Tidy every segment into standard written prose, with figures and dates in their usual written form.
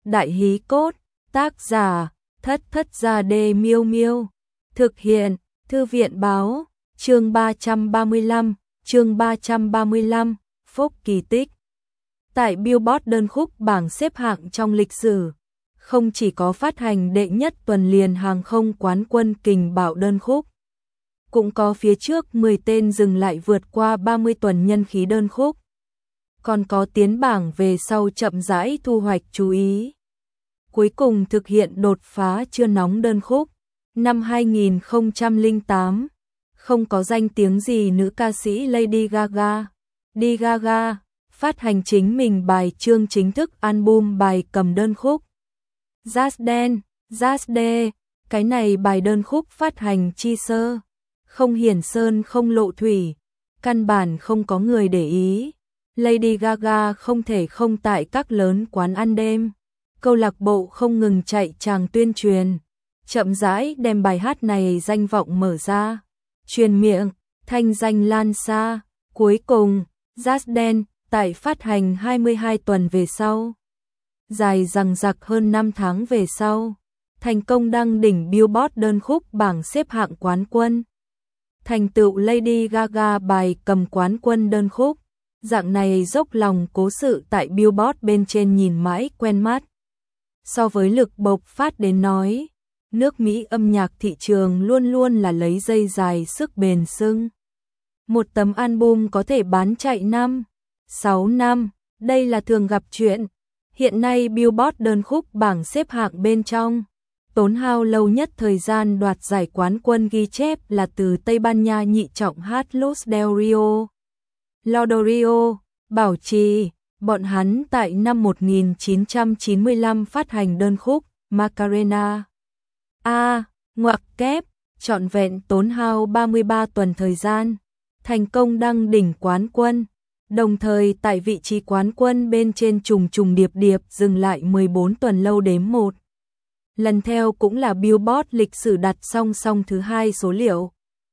Đại hí cốt, tác giả, Thất Thất Gia Đê Miêu Miêu. Thực hiện, Thư viện báo, chương 335, Phúc kỳ tích. Tại Billboard đơn khúc bảng xếp hạng trong lịch sử, không chỉ có phát hành đệ nhất tuần liền hàng không quán quân kình bạo đơn khúc, cũng có phía trước 10 tên dừng lại vượt qua 30 tuần nhân khí đơn khúc. Còn có tiến bảng về sau chậm rãi thu hoạch chú ý. Cuối cùng thực hiện đột phá chưa nóng đơn khúc. Năm 2008, không có danh tiếng gì nữ ca sĩ Lady Gaga. Đi Gaga, phát hành chính mình bài chương chính thức album bài cầm đơn khúc. Just Dance, Just Dance, cái này bài đơn khúc phát hành chi sơ, không hiển sơn không lộ thủy, căn bản không có người để ý. Lady Gaga không thể không tại các lớn quán ăn đêm, câu lạc bộ không ngừng chạy tràng tuyên truyền, chậm rãi đem bài hát này danh vọng mở ra, truyền miệng, thanh danh lan xa. Cuối cùng, Just Dance tại phát hành 22 tuần về sau, dài dằng dặc hơn 5 tháng về sau, thành công đăng đỉnh Billboard đơn khúc bảng xếp hạng quán quân. Thành tựu Lady Gaga bài cầm quán quân đơn khúc, dạng này dốc lòng cố sự tại Billboard bên trên nhìn mãi quen mắt. So với lực bộc phát đến nói, nước Mỹ âm nhạc thị trường luôn luôn là lấy dây dài sức bền sưng. Một tấm album có thể bán chạy 6 năm, đây là thường gặp chuyện. Hiện nay Billboard đơn khúc bảng xếp hạng bên trong, tốn hao lâu nhất thời gian đoạt giải quán quân ghi chép là từ Tây Ban Nha nhị trọng hát Los del Rio. Laudorio, bảo trì, bọn hắn tại năm 1995 phát hành đơn khúc Macarena. Ngoặc kép, trọn vẹn tốn hao 33 tuần thời gian, thành công đăng đỉnh quán quân, đồng thời tại vị trí quán quân bên trên trùng trùng điệp điệp dừng lại 14 tuần lâu đếm một. Lần theo cũng là Billboard lịch sử đặt song song thứ hai số liệu.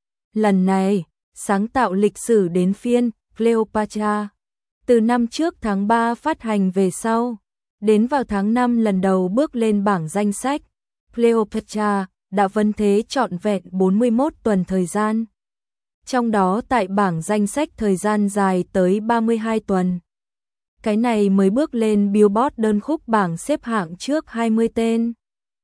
Lần này, sáng tạo lịch sử đến phiên Cleopatra. Từ năm trước tháng 3 phát hành về sau, đến vào tháng 5 lần đầu bước lên bảng danh sách, Cleopatra đã vấn thế trọn vẹn 41 tuần thời gian. Trong đó tại bảng danh sách thời gian dài tới 32 tuần. Cái này mới bước lên Billboard đơn khúc bảng xếp hạng trước 20 tên.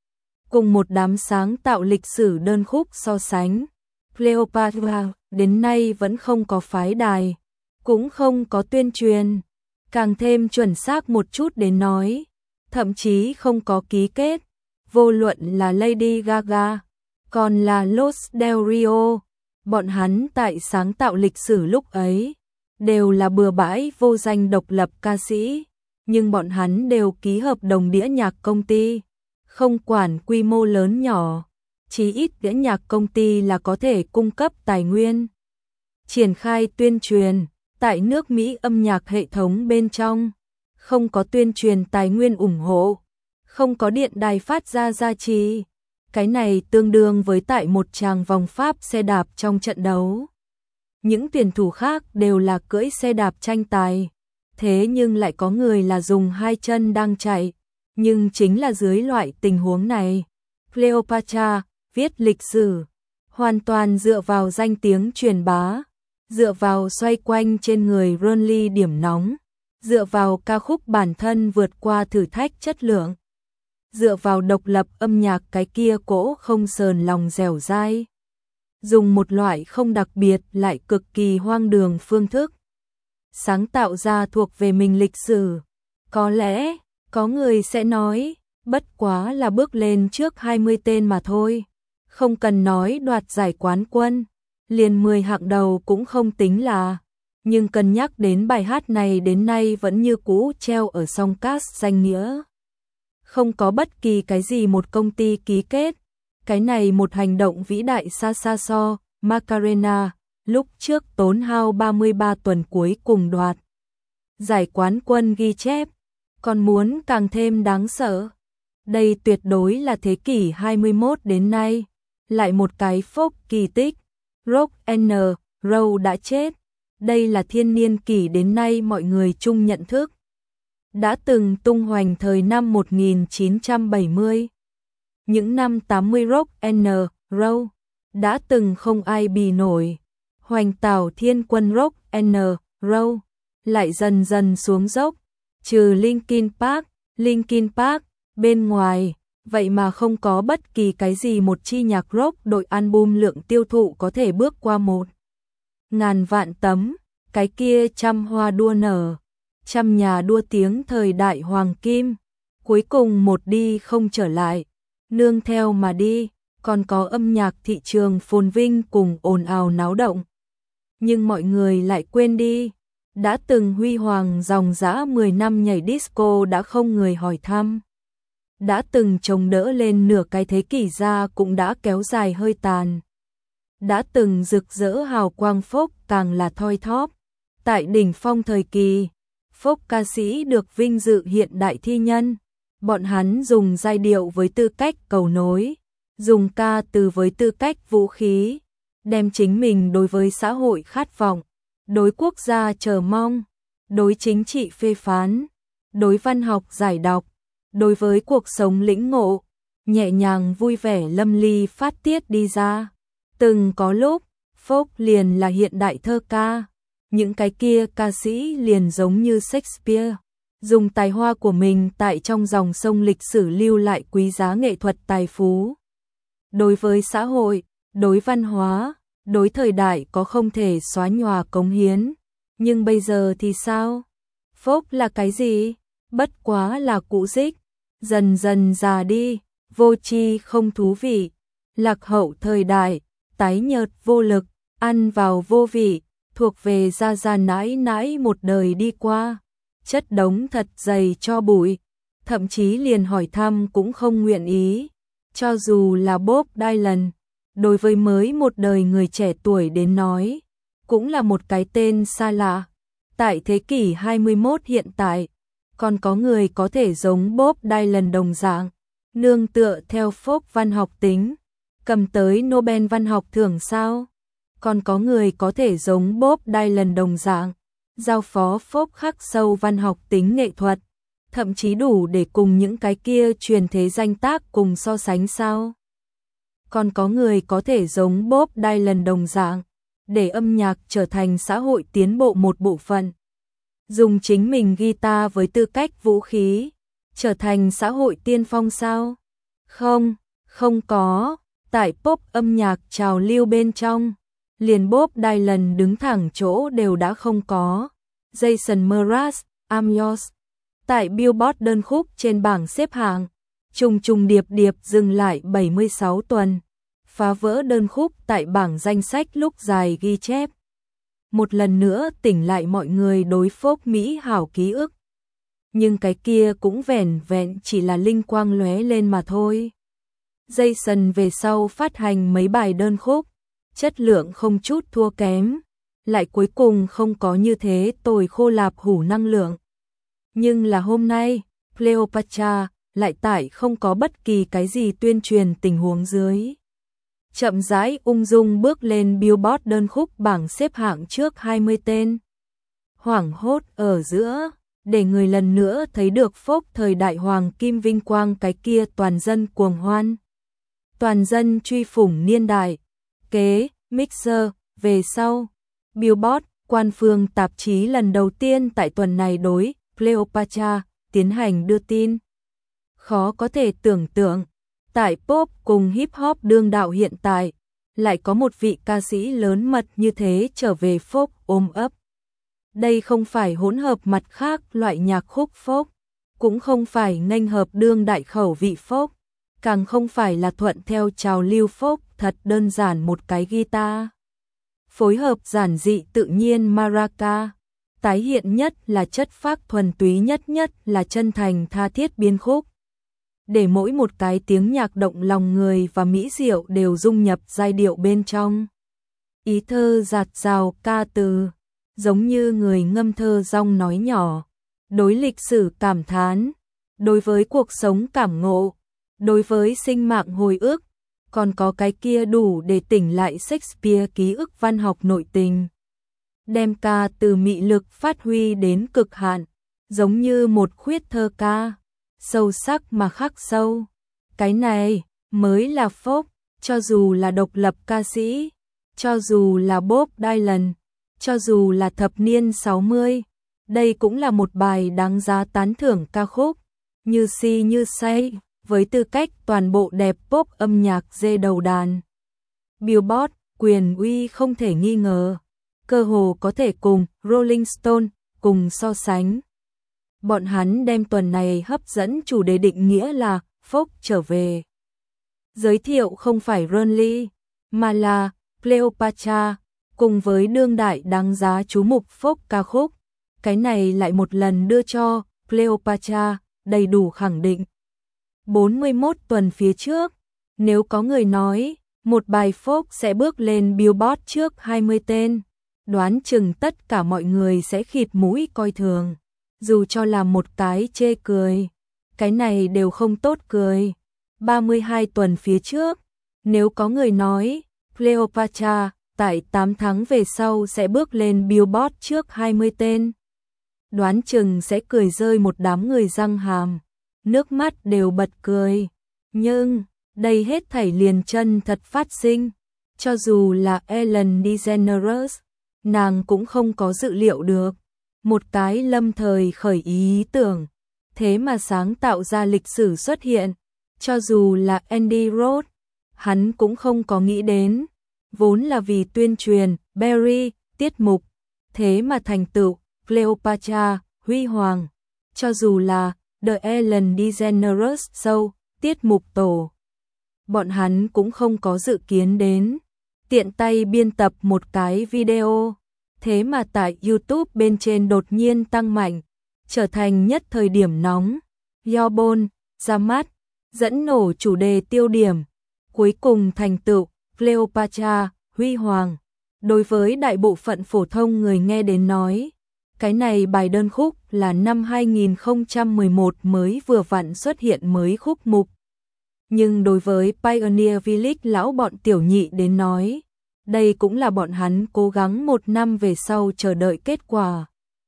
Cùng một đám sáng tạo lịch sử đơn khúc so sánh, Cleopatra đến nay vẫn không có phái đài, cũng không có tuyên truyền, càng thêm chuẩn xác một chút đến nói, thậm chí không có ký kết, vô luận là Lady Gaga, còn là Los del Rio, bọn hắn tại sáng tạo lịch sử lúc ấy, đều là bừa bãi vô danh độc lập ca sĩ, nhưng bọn hắn đều ký hợp đồng đĩa nhạc công ty, không quản quy mô lớn nhỏ, chí ít đĩa nhạc công ty là có thể cung cấp tài nguyên, triển khai tuyên truyền. Tại nước Mỹ âm nhạc hệ thống bên trong, không có tuyên truyền tài nguyên ủng hộ, không có điện đài phát ra gia trì. Cái này tương đương với tại một tràng vòng Pháp xe đạp trong trận đấu. Những tuyển thủ khác đều là cưỡi xe đạp tranh tài, thế nhưng lại có người là dùng hai chân đang chạy. Nhưng chính là dưới loại tình huống này, Cleopatra viết lịch sử, hoàn toàn dựa vào danh tiếng truyền bá. Dựa vào xoay quanh trên người Ronly điểm nóng, dựa vào ca khúc bản thân vượt qua thử thách chất lượng, dựa vào độc lập âm nhạc cái kia cỗ không sờn lòng dẻo dai, dùng một loại không đặc biệt lại cực kỳ hoang đường phương thức, sáng tạo ra thuộc về mình lịch sử. Có lẽ, có người sẽ nói, bất quá là bước lên trước 20 tên mà thôi, không cần nói đoạt giải quán quân. Liền 10 hạng đầu cũng không tính là, nhưng cân nhắc đến bài hát này đến nay vẫn như cũ treo ở song cast danh nghĩa. Không có bất kỳ cái gì một công ty ký kết, cái này một hành động vĩ đại xa xa so, Macarena, lúc trước tốn hao 33 tuần cuối cùng đoạt. Giải quán quân ghi chép, còn muốn càng thêm đáng sợ. Đây tuyệt đối là thế kỷ 21 đến nay, lại một cái phốc kỳ tích. Rock N. Roll đã chết. Đây là thiên niên kỷ đến nay mọi người chung nhận thức. đã từng tung hoành thời năm 1970. Những năm 80 rock and roll đã từng không ai bì nổi. Hoành tảo thiên quân rock and roll lại dần dần xuống dốc, trừ Linkin Park bên ngoài, vậy mà không có bất kỳ cái gì một chi nhạc rock đội album lượng tiêu thụ có thể bước qua 1.000 vạn tấm, cái kia trăm hoa đua nở, trăm nhà đua tiếng thời đại hoàng kim, cuối cùng một đi không trở lại, nương theo mà đi, còn có âm nhạc thị trường phồn vinh cùng ồn ào náo động. Nhưng mọi người lại quên đi, đã từng huy hoàng dòng dã 10 năm nhảy disco đã không người hỏi thăm. Đã từng chống đỡ lên nửa cái thế kỷ ra cũng đã kéo dài hơi tàn. Đã từng rực rỡ hào quang folk càng là thoi thóp. Tại đỉnh phong thời kỳ, folk ca sĩ được vinh dự hiện đại thi nhân. Bọn hắn dùng giai điệu với tư cách cầu nối, dùng ca từ với tư cách vũ khí, đem chính mình đối với xã hội khát vọng, đối quốc gia chờ mong, đối chính trị phê phán, đối văn học giải đọc, đối với cuộc sống lĩnh ngộ, nhẹ nhàng vui vẻ lâm ly phát tiết đi ra. Từng có lúc, folk liền là hiện đại thơ ca, những cái kia ca sĩ liền giống như Shakespeare, dùng tài hoa của mình tại trong dòng sông lịch sử lưu lại quý giá nghệ thuật tài phú. Đối với xã hội, đối văn hóa, đối thời đại có không thể xóa nhòa cống hiến. Nhưng bây giờ thì sao? Folk là cái gì? Bất quá là cũ dích, dần dần già đi, vô tri không thú vị, lạc hậu thời đại, tái nhợt vô lực, ăn vào vô vị, thuộc về gia gia nãi nãi một đời đi qua, chất đống thật dày cho bụi, thậm chí liền hỏi thăm cũng không nguyện ý. Cho dù là Bob Dylan, đối với mới một đời người trẻ tuổi đến nói, cũng là một cái tên xa lạ. Tại thế kỷ 21 hiện tại, còn có người có thể giống Bob Dylan đồng dạng, nương tựa theo folk văn học tính, cầm tới Nobel văn học thưởng sao? Còn có người có thể giống Bob Dylan đồng dạng, giao phó folk khắc sâu văn học tính nghệ thuật, thậm chí đủ để cùng những cái kia truyền thế danh tác cùng so sánh sao? Còn có người có thể giống Bob Dylan đồng dạng, để âm nhạc trở thành xã hội tiến bộ một bộ phận. Dùng chính mình guitar với tư cách vũ khí, trở thành xã hội tiên phong sao? Không, không có. Tại pop âm nhạc trào lưu bên trong, liền Bob Dylan đứng thẳng chỗ đều đã không có. Jason Mraz, I'm Yours. Tại Billboard đơn khúc trên bảng xếp hạng, trùng trùng điệp điệp dừng lại 76 tuần, phá vỡ đơn khúc tại bảng danh sách lúc dài ghi chép. Một lần nữa tỉnh lại mọi người đối folk Mỹ hảo ký ức. Nhưng cái kia cũng vẻn vẹn chỉ là linh quang lóe lên mà thôi. Jason về sau phát hành mấy bài đơn khúc, chất lượng không chút thua kém, lại cuối cùng không có như thế tồi khô lạp hủ năng lượng. Nhưng là hôm nay, Cleopatra lại tại không có bất kỳ cái gì tuyên truyền tình huống dưới. Chậm rãi ung dung bước lên Billboard đơn khúc bảng xếp hạng trước 20 tên. Hoảng hốt ở giữa, để người lần nữa thấy được folk thời đại hoàng kim vinh quang cái kia toàn dân cuồng hoan. Toàn dân truy phủng niên đại, kế, mixer, về sau. Billboard, quan phương tạp chí lần đầu tiên tại tuần này đối Cleopatra tiến hành đưa tin. Khó có thể tưởng tượng, tại pop cùng hip hop đương đạo hiện tại, lại có một vị ca sĩ lớn mật như thế trở về folk ôm ấp. Đây không phải hỗn hợp mặt khác loại nhạc khúc folk, cũng không phải nghênh hợp đương đại khẩu vị folk, càng không phải là thuận theo trào lưu folk thật đơn giản một cái guitar. Phối hợp giản dị tự nhiên maraca, tái hiện nhất là chất phác thuần túy nhất là chân thành tha thiết biên khúc. Để mỗi một cái tiếng nhạc động lòng người và mỹ diệu đều dung nhập giai điệu bên trong. Ý thơ dạt dào ca từ, giống như người ngâm thơ rong nói nhỏ, đối lịch sử cảm thán, đối với cuộc sống cảm ngộ, đối với sinh mạng hồi ức, còn có cái kia đủ để tỉnh lại Shakespeare ký ức văn học nội tình. Đem ca từ mị lực phát huy đến cực hạn, giống như một khuyết thơ ca, sâu sắc mà khắc sâu. Cái này mới là folk, cho dù là độc lập ca sĩ, cho dù là Bob Dylan, cho dù là thập niên 60, đây cũng là một bài đáng giá tán thưởng ca khúc. Như si như say, với tư cách toàn bộ đẹp pop âm nhạc dê đầu đàn. Billboard, quyền uy không thể nghi ngờ, cơ hồ có thể cùng Rolling Stone cùng so sánh. Bọn hắn đem tuần này hấp dẫn chủ đề định nghĩa là folk trở về. Giới thiệu không phải Run-Lee, mà là Cleopatra, cùng với đương đại đáng giá chú mục folk ca khúc. Cái này lại một lần đưa cho Cleopatra đầy đủ khẳng định. 41 tuần phía trước, nếu có người nói một bài folk sẽ bước lên Billboard trước 20 tên, đoán chừng tất cả mọi người sẽ khịt mũi coi thường, dù cho là một cái chê cười, cái này đều không tốt cười. 32 tuần phía trước, nếu có người nói Cleopatra tại 8 tháng về sau sẽ bước lên Billboard trước 20 tên, đoán chừng sẽ cười rơi một đám người răng hàm, nước mắt đều bật cười. Nhưng đây hết thảy liền chân thật phát sinh, cho dù là Ellen DeGeneres, nàng cũng không có dự liệu được, một cái lâm thời khởi ý tưởng, thế mà sáng tạo ra lịch sử xuất hiện, cho dù là Andy Roth, hắn cũng không có nghĩ đến, vốn là vì tuyên truyền Barry tiết mục, thế mà thành tựu Cleopatra huy hoàng, cho dù là The Ellen DeGeneres Show tiết mục tổ, bọn hắn cũng không có dự kiến đến, tiện tay biên tập một cái video, thế mà tại YouTube bên trên đột nhiên tăng mạnh, trở thành nhất thời điểm nóng, Yobon, ra mắt, dẫn nổ chủ đề tiêu điểm, cuối cùng thành tựu Cleopatra huy hoàng. Đối với đại bộ phận phổ thông người nghe đến nói, cái này bài đơn khúc là năm 2011 mới vừa vặn xuất hiện mới khúc mục. Nhưng đối với Pioneer Village lão bọn tiểu nhị đến nói, đây cũng là bọn hắn cố gắng một năm về sau chờ đợi kết quả.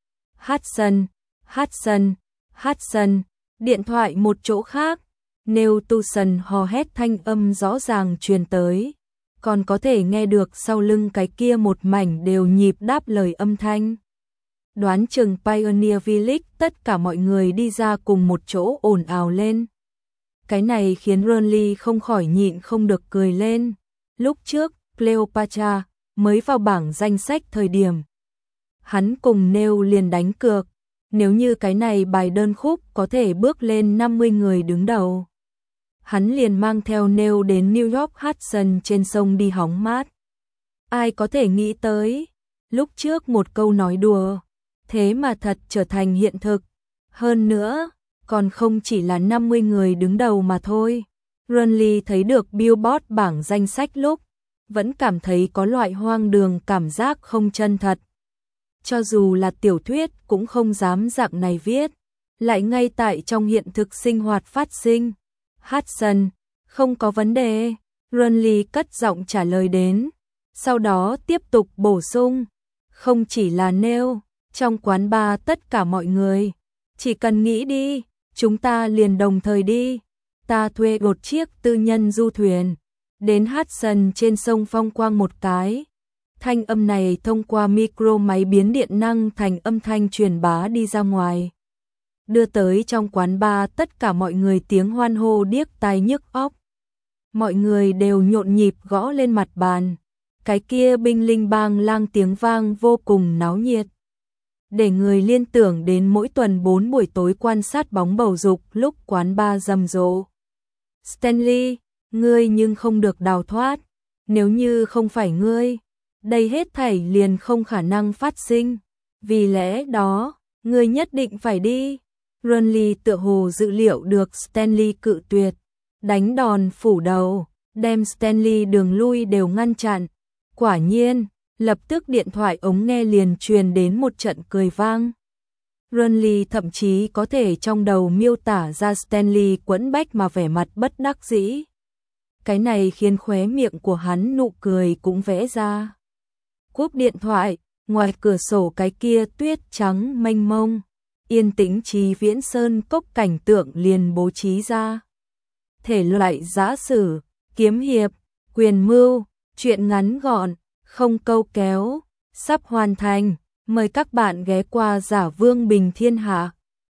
Hudson, điện thoại một chỗ khác, Neil Tucson hò hét thanh âm rõ ràng truyền tới, còn có thể nghe được sau lưng cái kia một mảnh đều nhịp đáp lời âm thanh. Đoán chừng Pioneer Village tất cả mọi người đi ra cùng một chỗ ồn ào lên. Cái này khiến Run-Lee không khỏi nhịn không được cười lên. Lúc trước, Cleopatra mới vào bảng danh sách thời điểm, hắn cùng Neil liền đánh cược, nếu như cái này bài đơn khúc có thể bước lên 50 người đứng đầu, hắn liền mang theo Neil đến New York Hudson trên sông đi hóng mát. Ai có thể nghĩ tới, lúc trước một câu nói đùa, thế mà thật trở thành hiện thực. Hơn nữa, còn không chỉ là 50 người đứng đầu mà thôi. Run-Lee thấy được Billboard bảng danh sách lúc, vẫn cảm thấy có loại hoang đường cảm giác không chân thật. Cho dù là tiểu thuyết cũng không dám dạng này viết, lại ngay tại trong hiện thực sinh hoạt phát sinh. Hudson, không có vấn đề, Run-Lee cất giọng trả lời đến, sau đó tiếp tục bổ sung, không chỉ là Neil, trong quán bar tất cả mọi người, chỉ cần nghĩ đi, chúng ta liền đồng thời đi, ta thuê một chiếc tư nhân du thuyền, đến Hudson trên sông phong quang một cái. Thanh âm này thông qua micro máy biến điện năng thành âm thanh truyền bá đi ra ngoài, đưa tới trong quán bar tất cả mọi người tiếng hoan hô điếc tai nhức óc. Mọi người đều nhộn nhịp gõ lên mặt bàn, cái kia binh linh bang lang tiếng vang vô cùng náo nhiệt, để người liên tưởng đến mỗi tuần 4 buổi tối quan sát bóng bầu dục lúc quán bar rầm rộ. Stanley, ngươi nhưng không được đào thoát, nếu như không phải ngươi, đây hết thảy liền không khả năng phát sinh, vì lẽ đó, ngươi nhất định phải đi. Run-Lee tựa hồ dự liệu được Stanley cự tuyệt, đánh đòn phủ đầu, đem Stanley đường lui đều ngăn chặn. Quả nhiên, lập tức điện thoại ống nghe liền truyền đến một trận cười vang. Run-Lee thậm chí có thể trong đầu miêu tả ra Stanley quẫn bách mà vẻ mặt bất đắc dĩ. Cái này khiến khóe miệng của hắn nụ cười cũng vẽ ra. Cúp điện thoại, ngoài cửa sổ cái kia tuyết trắng mênh mông, yên tĩnh trí viễn sơn cốc cảnh tượng liền bố trí ra. Thể loại giã sử, kiếm hiệp, quyền mưu, truyện ngắn gọn, không câu kéo, sắp hoàn thành. Mời các bạn ghé qua Giả Vương Bình Thiên Hạ.